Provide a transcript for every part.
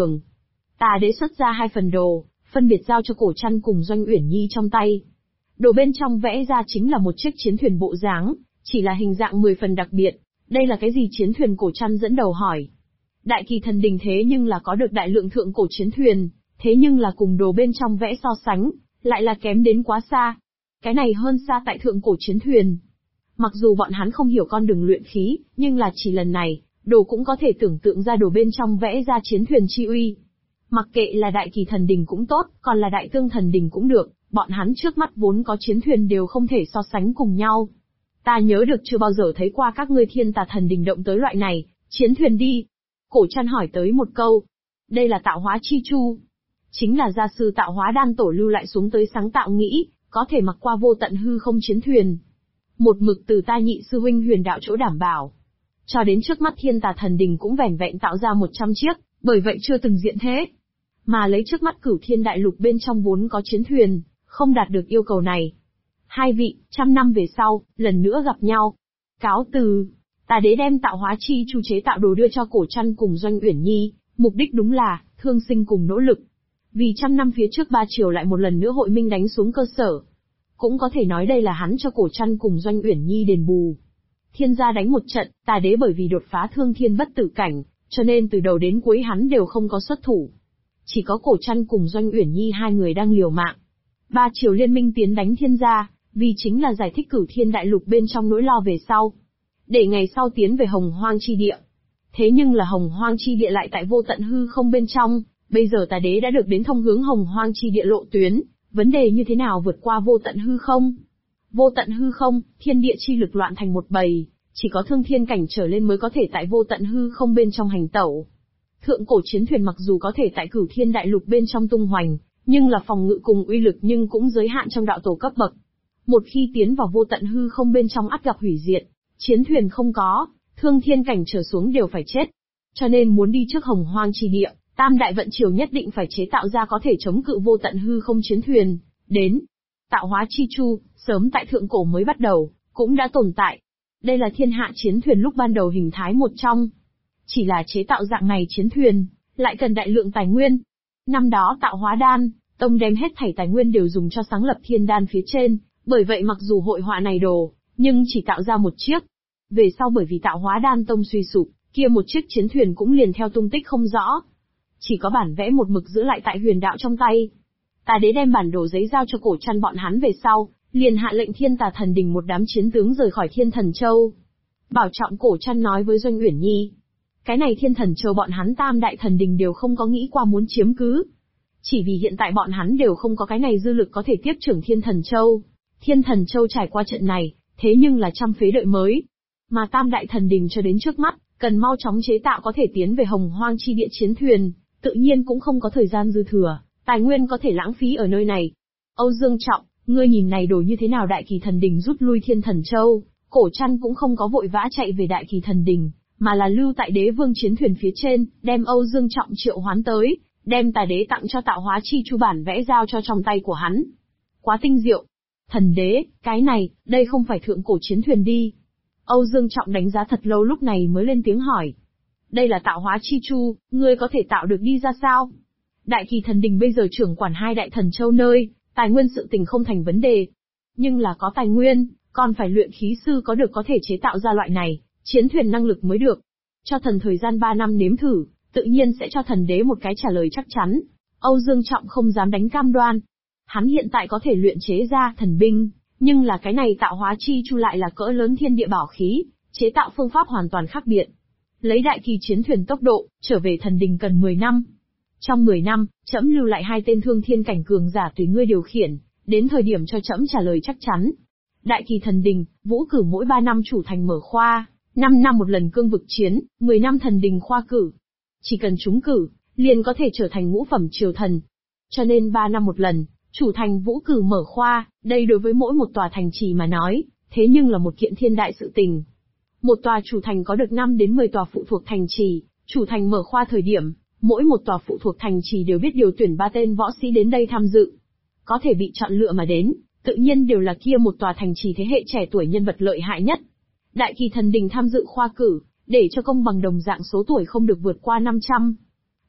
Tà đế xuất ra 2 phần đồ, phân biệt giao cho Cổ Trăn cùng Doanh Uyển Nhi trong tay. Đồ bên trong vẽ ra chính là một chiếc chiến thuyền bộ dáng, chỉ là hình dạng 10 phần đặc biệt. Đây là cái gì chiến thuyền? Cổ Trăn dẫn đầu hỏi. Đại Kỳ Thần Đình thế nhưng là có được đại lượng thượng cổ chiến thuyền, thế nhưng là cùng đồ bên trong vẽ so sánh, lại là kém đến quá xa. Cái này hơn xa tại thượng cổ chiến thuyền. Mặc dù bọn hắn không hiểu con đường luyện khí, nhưng là chỉ lần này, đồ cũng có thể tưởng tượng ra đồ bên trong vẽ ra chiến thuyền chi uy. Mặc kệ là Đại Kỳ Thần Đình cũng tốt, còn là Đại Tương Thần Đình cũng được, bọn hắn trước mắt vốn có chiến thuyền đều không thể so sánh cùng nhau. Ta nhớ được chưa bao giờ thấy qua các ngươi Thiên Tà Thần Đình động tới loại này, chiến thuyền đi. Cổ Trăn hỏi tới một câu. Đây là tạo hóa chi chu. Chính là gia sư tạo hóa đan tổ lưu lại xuống tới sáng tạo nghĩ, có thể mặc qua vô tận hư không chiến thuyền. Một mực từ ta nhị sư huynh Huyền Đạo chỗ đảm bảo. Cho đến trước mắt Thiên Tà Thần Đình cũng vẻn vẹn tạo ra 100 chiếc, bởi vậy chưa từng diện thế. Mà lấy trước mắt Cửu Thiên Đại Lục bên trong vốn có chiến thuyền, không đạt được yêu cầu này. Hai vị, 100 năm về sau, lần nữa gặp nhau. Cáo từ. Tà đế đem tạo hóa chi chu chế tạo đồ đưa cho Cổ Trăn cùng Doanh Uyển Nhi, mục đích đúng là thương sinh cùng nỗ lực. Vì 100 năm phía trước ba triều lại một lần nữa hội minh đánh xuống cơ sở. Cũng có thể nói đây là hắn cho Cổ Trăn cùng Doanh Uyển Nhi đền bù. Thiên gia đánh một trận, Tà đế bởi vì đột phá thương thiên bất tử cảnh, cho nên từ đầu đến cuối hắn đều không có xuất thủ. Chỉ có Cổ Trăn cùng Doanh Uyển Nhi hai người đang liều mạng. Ba triều liên minh tiến đánh thiên gia, vì chính là giải thích Cửu Thiên Đại Lục bên trong nỗi lo về sau. Để ngày sau tiến về Hồng Hoang chi địa. Thế nhưng là Hồng Hoang chi địa lại tại vô tận hư không bên trong, bây giờ Tà đế đã được đến thông hướng Hồng Hoang chi địa lộ tuyến, vấn đề như thế nào vượt qua vô tận hư không? Vô tận hư không, thiên địa chi lực loạn thành một bầy, chỉ có thương thiên cảnh trở lên mới có thể tại vô tận hư không bên trong hành tẩu. Thượng cổ chiến thuyền mặc dù có thể tại Cửu Thiên Đại Lục bên trong tung hoành, nhưng là phòng ngự cùng uy lực nhưng cũng giới hạn trong đạo tổ cấp bậc. Một khi tiến vào vô tận hư không bên trong ắt gặp hủy diệt, chiến thuyền không có, thương thiên cảnh trở xuống đều phải chết. Cho nên muốn đi trước Hồng Hoang chi địa, Tam Đại Vận Triều nhất định phải chế tạo ra có thể chống cự vô tận hư không chiến thuyền. Đến, tạo hóa chi chu, sớm tại thượng cổ mới bắt đầu, cũng đã tồn tại. Đây là thiên hạ chiến thuyền lúc ban đầu hình thái một trong. Chỉ là chế tạo dạng này chiến thuyền, lại cần đại lượng tài nguyên. Năm đó tạo hóa đan, tông đem hết thảy tài nguyên đều dùng cho sáng lập thiên đan phía trên, bởi vậy mặc dù hội họa này đồ, nhưng chỉ tạo ra một chiếc. Về sau bởi vì tạo hóa đan tông suy sụp, kia một chiếc chiến thuyền cũng liền theo tung tích không rõ. Chỉ có bản vẽ một mực giữ lại tại Huyền Đạo trong tay. Tà đế đem bản đồ giấy giao cho Cổ Trăn bọn hắn về sau, liền hạ lệnh Thiên Tà Thần Đình một đám chiến tướng rời khỏi Thiên Thần Châu. Bảo trọng Cổ Trăn nói với Doanh Uyển Nhi. Cái này Thiên Thần Châu bọn hắn Tam Đại Thần Đình đều không có nghĩ qua muốn chiếm cứ. Chỉ vì hiện tại bọn hắn đều không có cái này dư lực có thể tiếp trưởng Thiên Thần Châu. Thiên Thần Châu trải qua trận này, thế nhưng là trăm phế đợi mới. Mà Tam Đại Thần Đình cho đến trước mắt, cần mau chóng chế tạo có thể tiến về Hồng Hoang chi địa chiến thuyền, tự nhiên cũng không có thời gian dư thừa, tài nguyên có thể lãng phí ở nơi này. Âu Dương Trọng, ngươi nhìn này đồ như thế nào? Đại Kỳ Thần Đình rút lui Thiên Thần Châu, Cổ Trăn cũng không có vội vã chạy về Đại Kỳ Thần Đình, mà là lưu tại đế vương chiến thuyền phía trên, đem Âu Dương Trọng triệu hoán tới, đem Tà đế tặng cho tạo hóa chi chu bản vẽ giao cho trong tay của hắn. Quá tinh diệu. Thần đế, cái này, đây không phải thượng cổ chiến thuyền đi. Âu Dương Trọng đánh giá thật lâu lúc này mới lên tiếng hỏi. Đây là tạo hóa chi chu, ngươi có thể tạo được đi ra sao? Đại Kỳ Thần Đình bây giờ trưởng quản 2 đại thần châu nơi, tài nguyên sự tình không thành vấn đề. Nhưng là có tài nguyên, còn phải luyện khí sư có được có thể chế tạo ra loại này, chiến thuyền năng lực mới được. Cho thần thời gian 3 năm nếm thử, tự nhiên sẽ cho thần đế một cái trả lời chắc chắn. Âu Dương Trọng không dám đánh cam đoan. Hắn hiện tại có thể luyện chế ra thần binh, nhưng là cái này tạo hóa chi chu lại là cỡ lớn thiên địa bảo khí, chế tạo phương pháp hoàn toàn khác biệt. Lấy Đại Kỳ chiến thuyền tốc độ, trở về thần đình cần 10 năm. Trong 10 năm, trẫm lưu lại 2 tên thương thiên cảnh cường giả tùy ngươi điều khiển, đến thời điểm cho trẫm trả lời chắc chắn. Đại Kỳ Thần Đình, vũ cử mỗi 3 năm chủ thành mở khoa, 5 năm một lần cương vực chiến, 10 năm thần đình khoa cử. Chỉ cần trúng cử, liền có thể trở thành ngũ phẩm triều thần. Cho nên 3 năm một lần, chủ thành vũ cử mở khoa, đây đối với mỗi một tòa thành trì mà nói, thế nhưng là một kiện thiên đại sự tình. Một tòa chủ thành có được 5 đến 10 tòa phụ thuộc thành trì, chủ thành mở khoa thời điểm, mỗi một tòa phụ thuộc thành trì đều biết điều tuyển 3 tên võ sĩ đến đây tham dự. Có thể bị chọn lựa mà đến, tự nhiên đều là kia một tòa thành trì thế hệ trẻ tuổi nhân vật lợi hại nhất. Đại Kỳ Thần Đình tham dự khoa cử, để cho công bằng đồng dạng số tuổi không được vượt qua 500.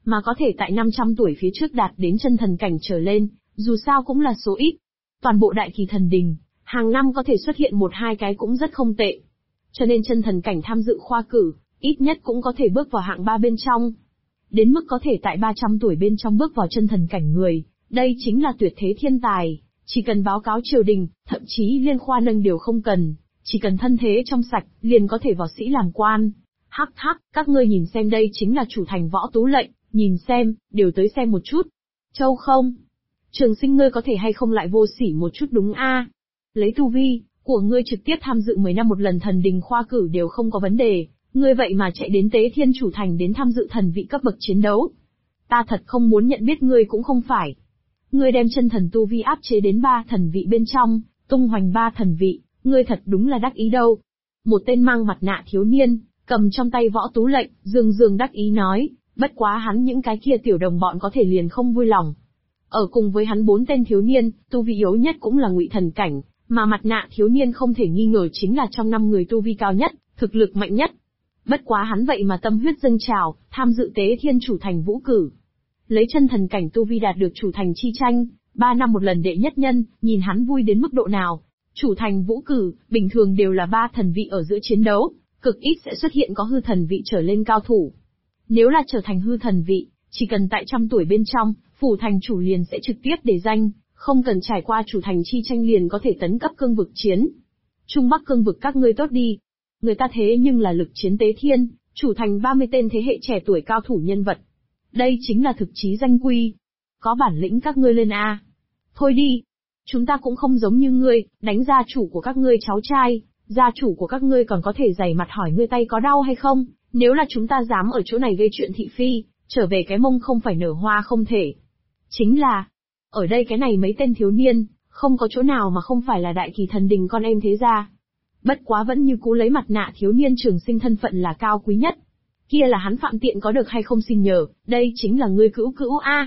mà có thể tại 500 tuổi phía trước đạt đến chân thần cảnh trở lên, dù sao cũng là số ít. Toàn bộ đại kỳ thần đình, hàng năm có thể xuất hiện 1-2 cái cũng rất không tệ. Cho nên chân thần cảnh tham dự khoa cử, ít nhất cũng có thể bước vào hạng 3 bên trong. Đến mức có thể tại 300 tuổi bên trong bước vào chân thần cảnh người, đây chính là tuyệt thế thiên tài, chỉ cần báo cáo triều đình, thậm chí liên khoa nâng đều không cần, chỉ cần thân thế trong sạch, liền có thể vào sĩ làm quan. Hắc hắc, các ngươi nhìn xem đây chính là chủ thành Võ Tú lệnh, nhìn xem, đều tới xem một chút. Châu không? Trường Sinh ngươi có thể hay không lại vô sỉ một chút đúng a? Lấy tu vi của ngươi trực tiếp tham dự 10 năm một lần thần đình khoa cử đều không có vấn đề, ngươi vậy mà chạy đến Tế Thiên chủ thành đến tham dự thần vị cấp bậc chiến đấu. Ta thật không muốn nhận biết ngươi cũng không phải. Ngươi đem chân thần tu vi áp chế đến 3 thần vị bên trong, tung hoành 3 thần vị, ngươi thật đúng là đắc ý đâu. Một tên mang mặt nạ thiếu niên, cầm trong tay Võ Tú lệnh, dương dương đắc ý nói, bất quá hắn những cái kia tiểu đồng bọn có thể liền không vui lòng. Ở cùng với hắn 4 tên thiếu niên, tu vi yếu nhất cũng là ngụy thần cảnh, mà mặt nạ thiếu niên không thể nghi ngờ chính là trong 5 người tu vi cao nhất, thực lực mạnh nhất. Bất quá hắn vậy mà tâm huyết dâng trào, tham dự Tế Thiên chủ thành vũ cử. Lấy chân thần cảnh tu vi đạt được chủ thành chi tranh, 3 năm một lần đệ nhất nhân, nhìn hắn vui đến mức độ nào. Chủ thành vũ cử, bình thường đều là 3 thần vị ở giữa chiến đấu, cực ít sẽ xuất hiện có hư thần vị trở lên cao thủ. Nếu là trở thành hư thần vị, chỉ cần tại 100 tuổi bên trong, phủ thành chủ liền sẽ trực tiếp đề danh, không cần trải qua chủ thành chi tranh liền có thể tấn cấp cương vực chiến. Trung Bắc cương vực các ngươi tốt đi. Người ta thế nhưng là lực chiến Tế Thiên, chủ thành 30 tên thế hệ trẻ tuổi cao thủ nhân vật. Đây chính là thực chí danh quy. Có bản lĩnh các ngươi lên a. Thôi đi. Chúng ta cũng không giống như ngươi, đánh gia chủ của các ngươi cháu trai, gia chủ của các ngươi còn có thể giày mặt hỏi ngươi tay có đau hay không, nếu là chúng ta dám ở chỗ này gây chuyện thị phi, trở về cái mông không phải nở hoa không thể. Chính là, ở đây cái này mấy tên thiếu niên, không có chỗ nào mà không phải là đại kỳ thần đình con em thế gia. Bất quá vẫn như cũ lấy mặt nạ thiếu niên Trường Sinh thân phận là cao quý nhất. Kia là hắn phạm tiện có được hay không xin nhờ, đây chính là ngươi cữu cữu a.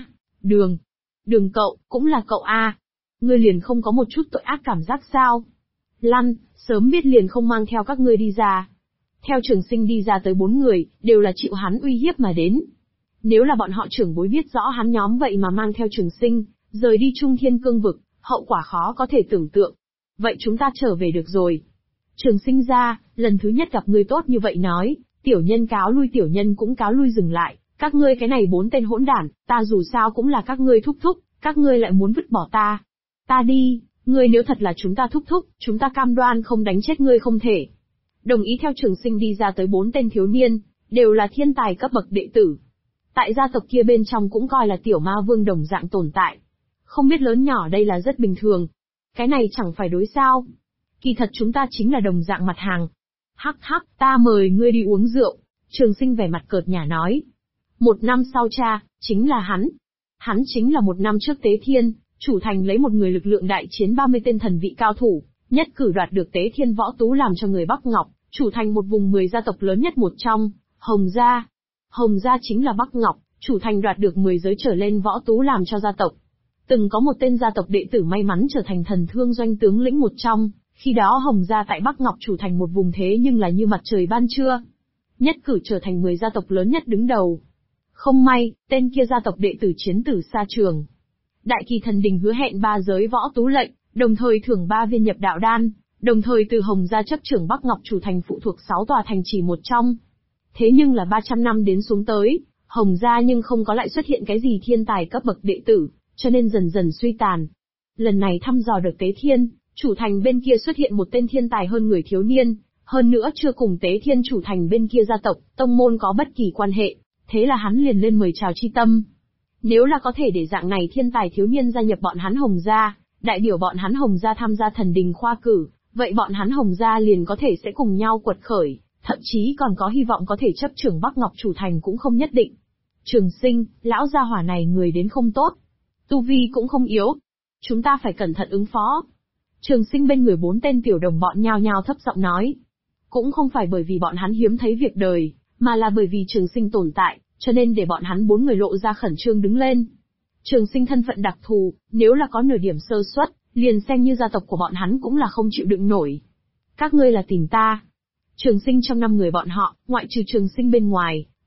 Đường cậu, cũng là cậu a. Ngươi liền không có một chút tội ác cảm giác sao? Lăn, sớm biết liền không mang theo các ngươi đi ra. Theo Trường Sinh đi ra tới 4 người, đều là chịu hắn uy hiếp mà đến. Nếu là bọn họ trưởng bối biết rõ hắn nhóm vậy mà mang theo Trường Sinh, rời đi Trung Thiên cương vực, hậu quả khó có thể tưởng tượng. Vậy chúng ta trở về được rồi. Trường Sinh ra, lần thứ nhất gặp ngươi tốt như vậy nói, tiểu nhân cáo lui tiểu nhân cũng cáo lui dừng lại, các ngươi cái này 4 tên hỗn đản, ta dù sao cũng là các ngươi thúc thúc, các ngươi lại muốn vứt bỏ ta. Ta đi, ngươi nếu thật là chúng ta thúc thúc, chúng ta cam đoan không đánh chết ngươi không thể. Đồng ý theo Trường Sinh đi ra tới 4 tên thiếu niên, đều là thiên tài cấp bậc đệ tử. Tại gia tộc kia bên trong cũng coi là tiểu ma vương đồng dạng tồn tại. Không biết lớn nhỏ đây là rất bình thường. Cái này chẳng phải đối sao. Kỳ thật chúng ta chính là đồng dạng mặt hàng. Hắc hắc, ta mời ngươi đi uống rượu. Trường Sinh vẻ mặt cợt nhả nói. 1 năm sau cha, chính là hắn. Hắn chính là 1 năm trước Tế Thiên, chủ thành lấy một người lực lượng đại chiến 30 tên thần vị cao thủ, nhất cử đoạt được Tế Thiên Võ Tú làm cho người Bắc Ngọc, chủ thành một vùng 10 gia tộc lớn nhất một trong, Hồng Gia. Hồng Gia chính là Bắc Ngọc, chủ thành đoạt được 10 giới trở lên Võ Tú làm cho gia tộc. Từng có một tên gia tộc đệ tử may mắn trở thành thần thương doanh tướng lĩnh một trong, khi đó Hồng Gia tại Bắc Ngọc chủ thành một vùng thế nhưng là như mặt trời ban trưa. Nhất cử trở thành 10 gia tộc lớn nhất đứng đầu. Không may, tên kia gia tộc đệ tử chiến tử xa trường. Đại kỳ thần đình hứa hẹn 3 giới Võ Tú lệnh, đồng thời thưởng 3 viên nhập đạo đan, đồng thời từ Hồng Gia chấp trưởng Bắc Ngọc chủ thành phụ thuộc 6 tòa thành trì một trong. Thế nhưng là 300 năm đến xuống tới, Hồng Gia nhưng không có lại xuất hiện cái gì thiên tài cấp bậc đệ tử, cho nên dần dần suy tàn. Lần này thăm dò được Tế Thiên, chủ thành bên kia xuất hiện một tên thiên tài hơn người thiếu niên, hơn nữa chưa cùng Tế Thiên chủ thành bên kia gia tộc, tông môn có bất kỳ quan hệ, thế là hắn liền lên mời chào chi tâm. Nếu là có thể để dạng này thiên tài thiếu niên gia nhập bọn hắn Hồng Gia, đại biểu bọn hắn Hồng Gia tham gia thần đình khoa cử, vậy bọn hắn Hồng Gia liền có thể sẽ cùng nhau quật khởi, thậm chí còn có hy vọng có thể chấp trưởng Bắc Ngọc chủ thành cũng không nhất định. Trường Sinh, lão gia hỏa này người đến không tốt, tu vi cũng không yếu, chúng ta phải cẩn thận ứng phó. Trường Sinh bên người 4 tên tiểu đồng bọn nhao nhao thấp giọng nói. Cũng không phải bởi vì bọn hắn hiếm thấy việc đời, mà là bởi vì Trường Sinh tồn tại, cho nên để bọn hắn 4 người lộ ra khẩn trương đứng lên. Trường Sinh thân phận đặc thù, nếu là có nửa điểm sơ suất, liền xem như gia tộc của bọn hắn cũng là không chịu đựng nổi. Các ngươi là tìm ta. Trường Sinh trong 5 người bọn họ, ngoại trừ Trường Sinh bên ngoài,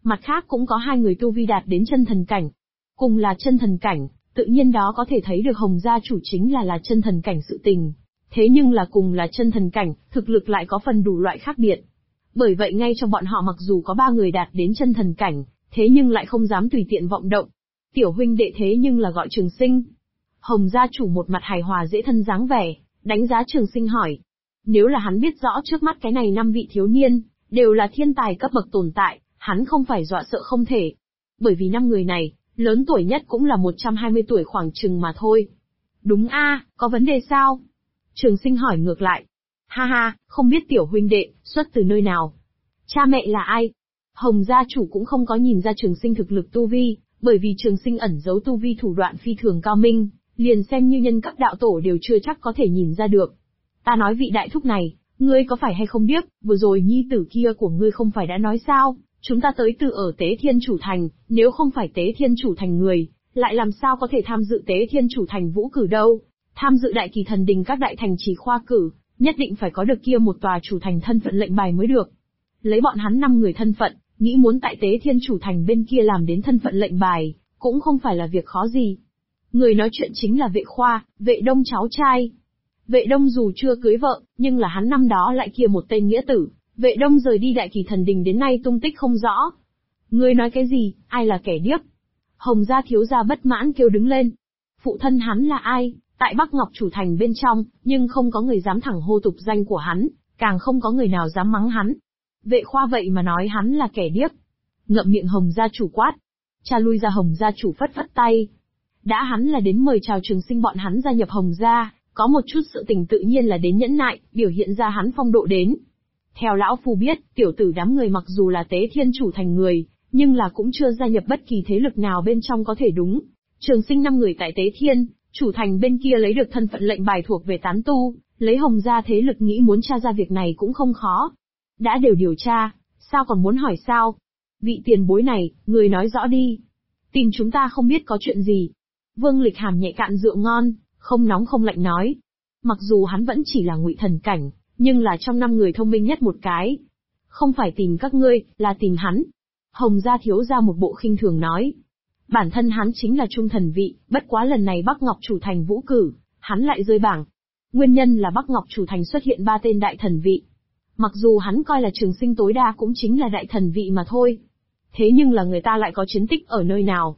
Mặt khác cũng có 2 người tu vi đạt đến chân thần cảnh. Cùng là chân thần cảnh, tự nhiên đó có thể thấy được Hồng gia chủ chính là chân thần cảnh sự tình. Thế nhưng là cùng là chân thần cảnh, thực lực lại có phần đủ loại khác biệt. Bởi vậy ngay trong bọn họ mặc dù có 3 người đạt đến chân thần cảnh, thế nhưng lại không dám tùy tiện vọng động. Tiểu huynh đệ thế nhưng là gọi Trường Sinh. Hồng gia chủ một mặt hài hòa dễ thân dáng vẻ, đánh giá Trường Sinh hỏi. Nếu là hắn biết rõ trước mắt cái này 5 vị thiếu niên, đều là thiên tài cấp bậc tồn tại, hắn không phải dọa sợ không thể. Bởi vì 5 người này, lớn tuổi nhất cũng là 120 tuổi khoảng chừng mà thôi. Đúng a, có vấn đề sao? Trường Sinh hỏi ngược lại. Ha ha, không biết tiểu huynh đệ, xuất từ nơi nào? Cha mẹ là ai? Hồng gia chủ cũng không có nhìn ra Trường Sinh thực lực tu vi, bởi vì Trường Sinh ẩn giấu tu vi thủ đoạn phi thường cao minh, liền xem như nhân cấp đạo tổ đều chưa chắc có thể nhìn ra được. Ta nói vị đại thúc này, ngươi có phải hay không biết, vừa rồi nhi tử kia của ngươi không phải đã nói sao, chúng ta tới từ ở Tế Thiên Chủ Thành, nếu không phải Tế Thiên Chủ Thành người, lại làm sao có thể tham dự Tế Thiên Chủ Thành vũ cử đâu? Tham dự đại kỳ thần đình các đại thành trì khoa cử, nhất định phải có được kia một tòa chủ thành thân phận lệnh bài mới được. Lấy bọn hắn 5 người thân phận, nghĩ muốn tại Tế Thiên Chủ Thành bên kia làm đến thân phận lệnh bài, cũng không phải là việc khó gì. Người nói chuyện chính là Vệ Khoa, Vệ Đông cháu trai. Vệ Đông dù chưa cưới vợ, nhưng là hắn năm đó lại kia một tên nghĩa tử. Vệ Đông rời đi đại kỳ thần đình đến nay tung tích không rõ. Ngươi nói cái gì, ai là kẻ điếc? Hồng gia thiếu gia bất mãn kêu đứng lên. Phụ thân hắn là ai? Tại Bắc Ngọc Chủ Thành bên trong, nhưng không có người dám thẳng hô tục danh của hắn, càng không có người nào dám mắng hắn. Vệ Khoa vậy mà nói hắn là kẻ điếc. Ngậm miệng Hồng gia chủ quát. Cha lui ra. Hồng gia chủ phất phất tay. Đã hắn là đến mời chào Trường Sinh bọn hắn gia nhập Hồng gia, có một chút sự tình tự nhiên là đến nhẫn nại, biểu hiện ra hắn phong độ đến. Theo lão phu biết, tiểu tử đám người mặc dù là Tế Thiên Chủ Thành người, nhưng là cũng chưa gia nhập bất kỳ thế lực nào bên trong có thể đúng. Trường Sinh 5 người tại Tế Thiên Chủ Thành bên kia lấy được thân phận lệnh bài thuộc về tán tu, lấy Hồng gia thế lực nghĩ muốn tra ra việc này cũng không khó. Đã đều điều tra, sao còn muốn hỏi sao? Vị tiền bối này, người nói rõ đi. Tìm chúng ta không biết có chuyện gì. Vương Lịch Hàm nhẹ cạn rượu ngon, không nóng không lạnh nói. Mặc dù hắn vẫn chỉ là ngụy thần cảnh, nhưng là trong 5 người thông minh nhất một cái. Không phải tìm các ngươi, là tìm hắn. Hồng gia thiếu gia một bộ khinh thường nói. Bản thân hắn chính là trung thần vị, bất quá lần này Bắc Ngọc Chủ Thành vũ cử, hắn lại rơi bảng. Nguyên nhân là Bắc Ngọc Chủ Thành xuất hiện 3 tên đại thần vị. Mặc dù hắn coi là Trường Sinh tối đa cũng chính là đại thần vị mà thôi. Thế nhưng là người ta lại có chiến tích ở nơi nào?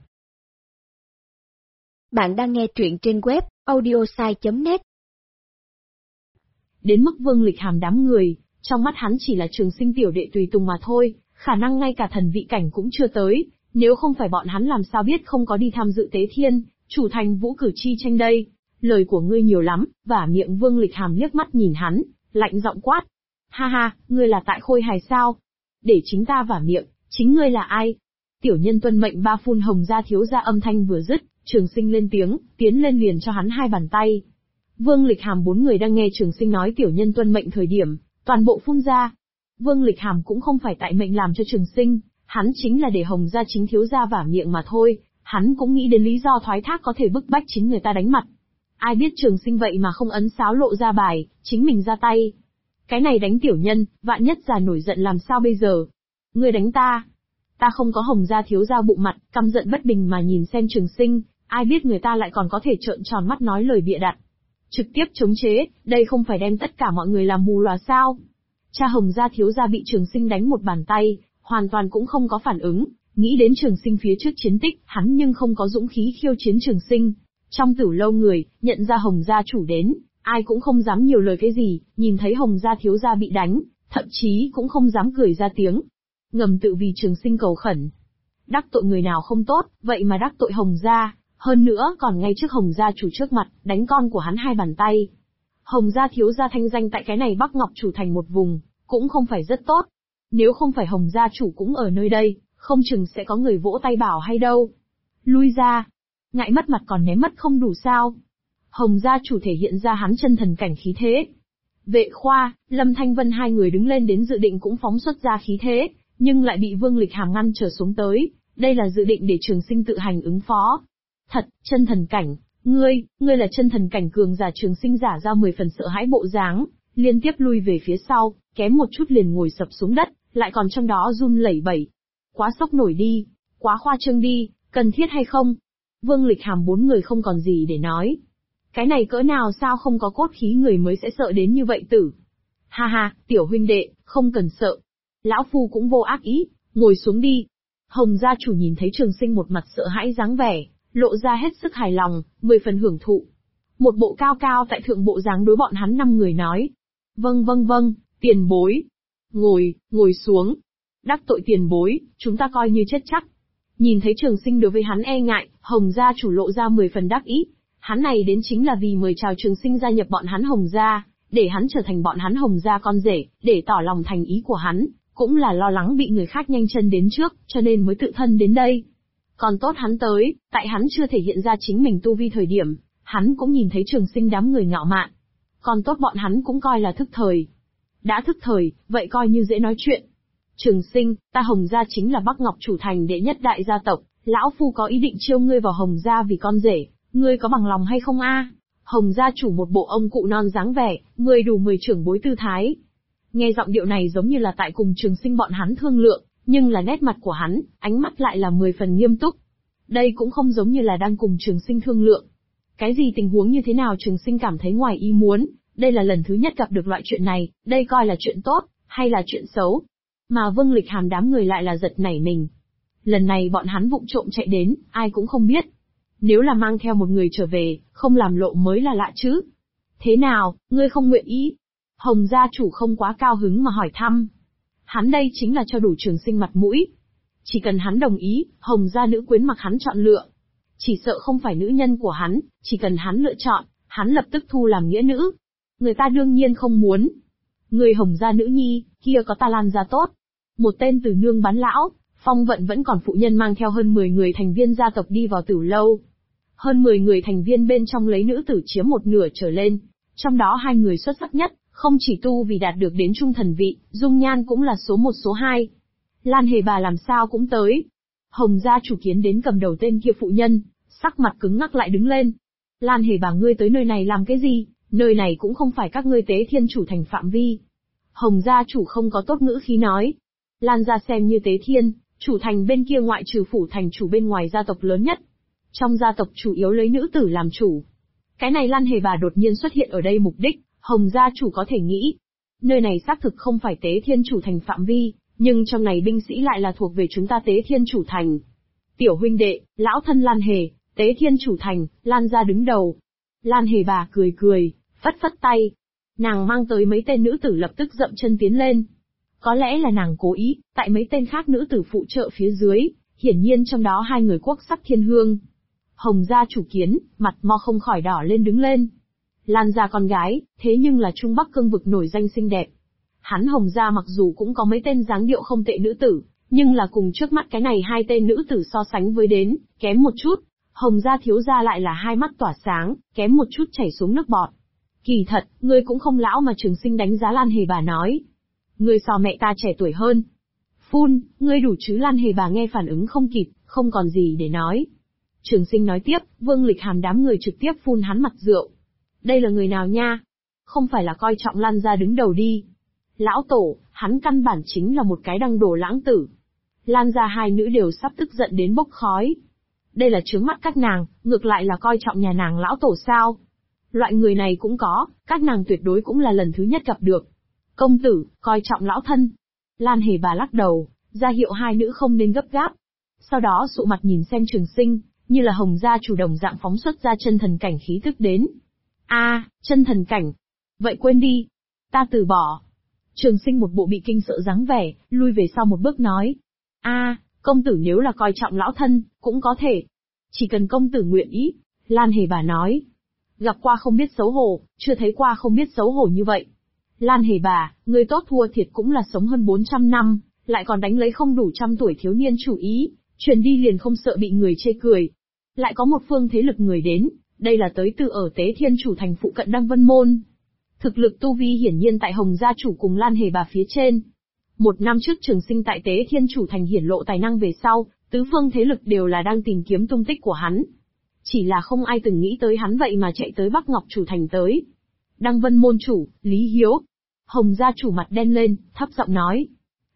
Bạn đang nghe truyện trên web audiosai.net. Đến mức Vương Lịch Hàm đám người, trong mắt hắn chỉ là Trường Sinh tiểu đệ tùy tùng mà thôi, khả năng ngay cả thần vị cảnh cũng chưa tới, nếu không phải bọn hắn làm sao biết không có đi tham dự Tế Thiên Chủ Thành vũ cử chi tranh đây. Lời của ngươi nhiều lắm, vả miệng. Vương Lịch Hàm liếc mắt nhìn hắn, lạnh giọng quát. Ha ha, ngươi là tại Khôi Hài sao? Để chính ta vả miệng, chính ngươi là ai? Tiểu nhân tuân mệnh. Ba phun. Hồng gia thiếu gia âm thanh vừa dứt, Trường Sinh lên tiếng, tiến lên liền cho hắn 2 bàn tay. Vương Lịch Hàm 4 người đang nghe Trường Sinh nói tiểu nhân tuân mệnh thời điểm, toàn bộ phun ra. Vương Lịch Hàm cũng không phải tại mệnh làm cho Trường Sinh, hắn chính là để Hồng gia chính thiếu gia vả miệng mà thôi, hắn cũng nghĩ đến lý do thoái thác có thể bức bách chính người ta đánh mặt. Ai biết Trường Sinh vậy mà không ấn sáo lộ ra bài, chính mình ra tay. Cái này đánh tiểu nhân, vạn nhất già nổi giận làm sao bây giờ? Ngươi đánh ta? Ta không có. Hồng gia thiếu gia bụng mặt, căm giận bất bình mà nhìn xem Trường Sinh, ai biết người ta lại còn có thể trợn tròn mắt nói lời bịa đặt. Trực tiếp chống chế, đây không phải đem tất cả mọi người làm mù lòa sao? Cha Hồng gia thiếu gia bị Trường Sinh đánh một bàn tay, hoàn toàn cũng không có phản ứng, nghĩ đến Trường Sinh phía trước chiến tích, hắn nhưng không có dũng khí khiêu chiến Trường Sinh. Trong Tử Lâu người, nhận ra Hồng gia chủ đến, ai cũng không dám nhiều lời cái gì, nhìn thấy Hồng gia thiếu gia bị đánh, thậm chí cũng không dám cười ra tiếng. Ngầm tự vì Trường Sinh cầu khẩn. Đắc tội người nào không tốt, vậy mà đắc tội Hồng gia, hơn nữa còn ngay trước Hồng gia chủ trước mặt, đánh con của hắn 2 bàn tay. Hồng gia thiếu gia thanh danh tại cái này Bắc Ngọc Chủ Thành một vùng, cũng không phải rất tốt. Nếu không phải Hồng gia chủ cũng ở nơi đây, không chừng sẽ có người vỗ tay bảo hay đâu. Lui ra. Ngại mất mặt còn ném mất không đủ sao? Hồng gia chủ thể hiện ra hắn chân thần cảnh khí thế. Vệ Khoa, Lâm Thanh Vân 2 người đứng lên đến dự định cũng phóng xuất ra khí thế, nhưng lại bị Vương Lịch Hàm ngăn trở xuống tới, đây là dự định để Trường Sinh tự hành ứng phó. Thật, chân thần cảnh, ngươi là chân thần cảnh cường giả. Trường Sinh giả ra 10 phần sợ hãi bộ dáng, liên tiếp lui về phía sau, kém một chút liền ngồi sập xuống đất, lại còn trong đó run lẩy bẩy. Quá sốc nổi đi, quá khoa trương đi, cần thiết hay không? Vương Lịch Hàm bốn người không còn gì để nói. Cái này cỡ nào sao không có cốt khí người mới sẽ sợ đến như vậy tử. Ha ha, tiểu huynh đệ, không cần sợ. Lão Phu cũng vô ác ý, ngồi xuống đi. Hồng gia chủ nhìn thấy Trường Sinh một mặt sợ hãi dáng vẻ, lộ ra hết sức hài lòng, 10 phần hưởng thụ. Một bộ cao cao tại thượng bộ dáng đối bọn hắn 5 người nói. Vâng, tiền bối. Ngồi xuống. Đắc tội tiền bối, chúng ta coi như chết chắc. Nhìn thấy Trường Sinh đối với hắn e ngại, Hồng gia chủ lộ ra 10 phần đắc ý. Hắn này đến chính là vì mời chào Trường Sinh gia nhập bọn hắn Hồng gia, để hắn trở thành bọn hắn Hồng gia con rể, để tỏ lòng thành ý của hắn, cũng là lo lắng bị người khác nhanh chân đến trước, cho nên mới tự thân đến đây. Còn tốt hắn tới, tại hắn chưa thể hiện ra chính mình tu vi thời điểm, hắn cũng nhìn thấy Trường Sinh đám người ngạo mạn. Còn tốt bọn hắn cũng coi là thức thời. Đã thức thời, vậy coi như dễ nói chuyện. Trường Sinh, ta Hồng gia chính là Bắc Ngọc chủ thành đệ nhất đại gia tộc, lão Phu có ý định chiêu ngươi vào Hồng gia vì con rể, ngươi có bằng lòng hay không a? Hồng gia chủ một bộ ông cụ non dáng vẻ, người đủ 10 trưởng bối tư thái. Nghe giọng điệu này giống như là tại cùng Trường Sinh bọn hắn thương lượng, nhưng là nét mặt của hắn, ánh mắt lại là 10 phần nghiêm túc. Đây cũng không giống như là đang cùng Trường Sinh thương lượng. Cái gì tình huống như thế nào Trường Sinh cảm thấy ngoài ý muốn, đây là lần thứ nhất gặp được loại chuyện này, đây coi là chuyện tốt, hay là chuyện xấu. Mà Vương Lịch Hàm đám người lại là giật nảy mình. Lần này bọn hắn vụng trộm chạy đến, ai cũng không biết. Nếu là mang theo một người trở về, không làm lộ mới là lạ chứ. Thế nào, ngươi không nguyện ý? Hồng gia chủ không quá cao hứng mà hỏi thăm. Hắn đây chính là cho đủ Trường Sinh mặt mũi. Chỉ cần hắn đồng ý, Hồng gia nữ quyến mặc hắn chọn lựa. Chỉ sợ không phải nữ nhân của hắn, chỉ cần hắn lựa chọn, hắn lập tức thu làm nghĩa nữ. Người ta đương nhiên không muốn. Người Hồng gia nữ nhi, kia có ta Lan gia tốt. Một tên từ nương bán lão, Phong Vận vẫn còn phụ nhân mang theo hơn 10 người thành viên gia tộc đi vào Tử lâu. Hơn 10 người thành viên bên trong lấy nữ tử chiếm một nửa trở lên, trong đó 2 người xuất sắc nhất, không chỉ tu vì đạt được đến trung thần vị, dung nhan cũng là số 1 số 2. Lan Hề bà làm sao cũng tới. Hồng gia chủ kiến đến cầm đầu tên kia phụ nhân, sắc mặt cứng ngắc lại đứng lên. Lan Hề bà ngươi tới nơi này làm cái gì, nơi này cũng không phải các ngươi Tế Thiên chủ thành phạm vi. Hồng gia chủ không có tốt ngữ khí nói. Lan gia xem như Tế Thiên, chủ thành bên kia ngoại trừ phủ thành chủ bên ngoài gia tộc lớn nhất. Trong gia tộc chủ yếu lấy nữ tử làm chủ. Cái này Lan Hề bà đột nhiên xuất hiện ở đây mục đích, Hồng gia chủ có thể nghĩ. Nơi này xác thực không phải Tế Thiên chủ thành phạm vi, nhưng trong này binh sĩ lại là thuộc về chúng ta Tế Thiên chủ thành. Tiểu huynh đệ, lão thân Lan Hề, Tế Thiên chủ thành, Lan gia đứng đầu. Lan Hề bà cười, phất phất tay. Nàng mang tới mấy tên nữ tử lập tức dậm chân tiến lên. Có lẽ là nàng cố ý, tại mấy tên khác nữ tử phụ trợ phía dưới, hiển nhiên trong đó 2 người quốc sắc thiên hương. Hồng gia chủ kiến, mặt mo không khỏi đỏ lên đứng lên. Lan gia con gái, thế nhưng là Trung Bắc cương vực nổi danh xinh đẹp. Hắn Hồng gia mặc dù cũng có mấy tên dáng điệu không tệ nữ tử, nhưng là cùng trước mắt cái này 2 tên nữ tử so sánh với đến, kém một chút. Hồng gia thiếu gia lại là 2 mắt tỏa sáng, kém một chút chảy xuống nước bọt. Kỳ thật, ngươi cũng không lão mà Trường Sinh đánh giá Lan Hề bà nói. Ngươi so mẹ ta trẻ tuổi hơn. Phun, ngươi đủ chứ Lan Hề bà nghe phản ứng không kịp, không còn gì để nói. Trường Sinh nói tiếp, Vương Lịch Hàm đám người trực tiếp phun hắn mặt rượu. Đây là người nào nha? Không phải là coi trọng Lan gia đứng đầu đi. Lão tổ, hắn căn bản chính là một cái đăng đổ lãng tử. Lan gia 2 nữ đều sắp tức giận đến bốc khói. Đây là trướng mắt các nàng, ngược lại là coi trọng nhà nàng lão tổ sao? Loại người này cũng có, các nàng tuyệt đối cũng là lần thứ nhất gặp được. Công tử, coi trọng lão thân. Lan Hề bà lắc đầu, ra hiệu 2 nữ không nên gấp gáp. Sau đó sụ mặt nhìn xem Trường Sinh, như là Hồng gia chủ động dạng phóng xuất ra chân thần cảnh khí tức đến. Chân thần cảnh. Vậy quên đi. Ta từ bỏ. Trường Sinh một bộ bị kinh sợ dáng vẻ, lui về sau một bước nói. Công tử nếu là coi trọng lão thân, cũng có thể. Chỉ cần công tử nguyện ý. Lan Hề bà nói. Gặp qua không biết xấu hổ, chưa thấy qua không biết xấu hổ như vậy. Lan Hề bà, người tốt thua thiệt cũng là sống hơn 400 năm, lại còn đánh lấy không đủ trăm tuổi thiếu niên chủ ý, truyền đi liền không sợ bị người chê cười. Lại có một phương thế lực người đến, đây là tới từ ở Tế Thiên chủ thành phụ cận Đăng Vân Môn. Thực lực tu vi hiển nhiên tại Hồng gia chủ cùng Lan Hề bà phía trên. 1 năm trước Trường Sinh tại Tế Thiên chủ thành hiển lộ tài năng về sau, tứ phương thế lực đều là đang tìm kiếm tung tích của hắn. Chỉ là không ai từng nghĩ tới hắn vậy mà chạy tới Bắc Ngọc chủ thành tới. Đăng Vân môn chủ, Lý Hiếu. Hồng gia chủ mặt đen lên, thấp giọng nói.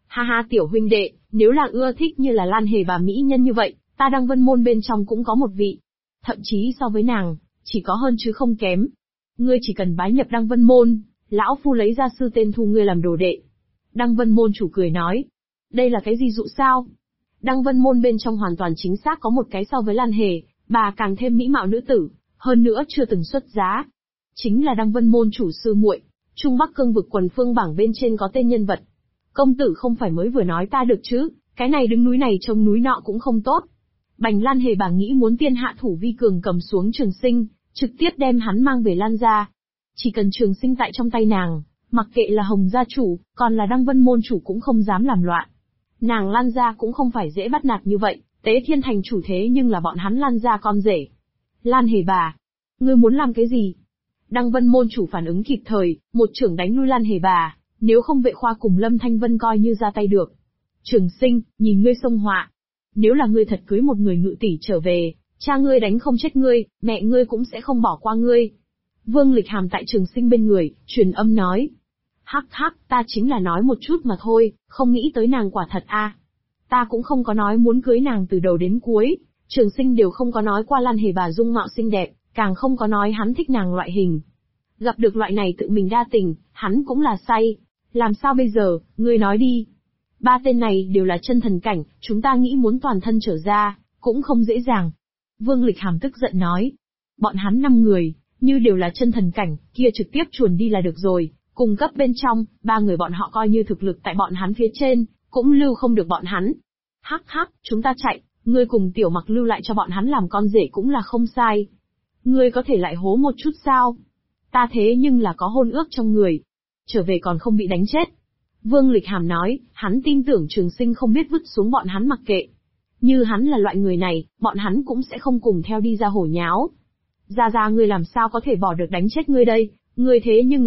Ha ha tiểu huynh đệ, nếu là ưa thích như là Lan Hề bà mỹ nhân như vậy, ta Đăng Vân Môn bên trong cũng có một vị. Thậm chí so với nàng, chỉ có hơn chứ không kém. Ngươi chỉ cần bái nhập Đăng Vân Môn, lão phu lấy gia sư tên thu ngươi làm đồ đệ. Đăng Vân Môn chủ cười nói. Đây là cái gì dụ sao? Đăng Vân Môn bên trong hoàn toàn chính xác có một cái so với Lan Hề, bà càng thêm mỹ mạo nữ tử, hơn nữa chưa từng xuất giá. Chính là Đăng Vân Môn chủ sư muội, Trung Bắc Cương vực quần phương bảng bên trên có tên nhân vật. Công tử không phải mới vừa nói ta được chứ, cái này đứng núi này trông núi nọ cũng không tốt. Bành Lan Hề bà nghĩ muốn tiên hạ thủ vi cường cầm xuống Trường Sinh, trực tiếp đem hắn mang về Lan gia. Chỉ cần Trường Sinh tại trong tay nàng, mặc kệ là Hồng gia chủ, còn là Đăng Vân Môn chủ cũng không dám làm loạn. Nàng Lan gia cũng không phải dễ bắt nạt như vậy, Tế Thiên thành chủ thế nhưng là bọn hắn Lan gia con rể. Lan Hề bà, ngươi muốn làm cái gì? Đăng Vân Môn chủ phản ứng kịp thời, một chưởng đánh lui Lan Hề bà, nếu không Vệ Khoa cùng Lâm Thanh Vân coi như ra tay được. Trường Sinh, nhìn ngươi xông họa. Nếu là ngươi thật cưới một người ngự tỷ trở về, cha ngươi đánh không chết ngươi, mẹ ngươi cũng sẽ không bỏ qua ngươi. Vương Lịch Hàm tại Trường Sinh bên người, truyền âm nói. Hắc hắc, ta chính là nói một chút mà thôi, không nghĩ tới nàng quả thật a. Ta cũng không có nói muốn cưới nàng từ đầu đến cuối, Trường Sinh đều không có nói qua Lan Hề bà dung mạo xinh đẹp, càng không có nói hắn thích nàng loại hình. Gặp được loại này tự mình đa tình, hắn cũng là say. Làm sao bây giờ, ngươi nói đi. Ba tên này đều là chân thần cảnh, chúng ta nghĩ muốn toàn thân trở ra, cũng không dễ dàng. Vương Lịch Hàm tức giận nói. Bọn hắn 5 người, như đều là chân thần cảnh, kia trực tiếp chuồn đi là được rồi, cùng cấp bên trong, 3 người bọn họ coi như thực lực tại bọn hắn phía trên, cũng lưu không được bọn hắn. Hắc hắc, chúng ta chạy, ngươi cùng Tiểu Mặc lưu lại cho bọn hắn làm con rể cũng là không sai. Ngươi có thể lại hố một chút sao? Ta thế nhưng là có hôn ước trong người. Trở về còn không bị đánh chết. Vương Lịch Hàm nói, hắn tin tưởng Trường Sinh không biết vứt xuống bọn hắn mặc kệ. Như hắn là loại người này, bọn hắn cũng sẽ không cùng theo đi ra hổ nháo. Ra ngươi làm sao có thể bỏ được đánh chết ngươi đây, ngươi thế nhưng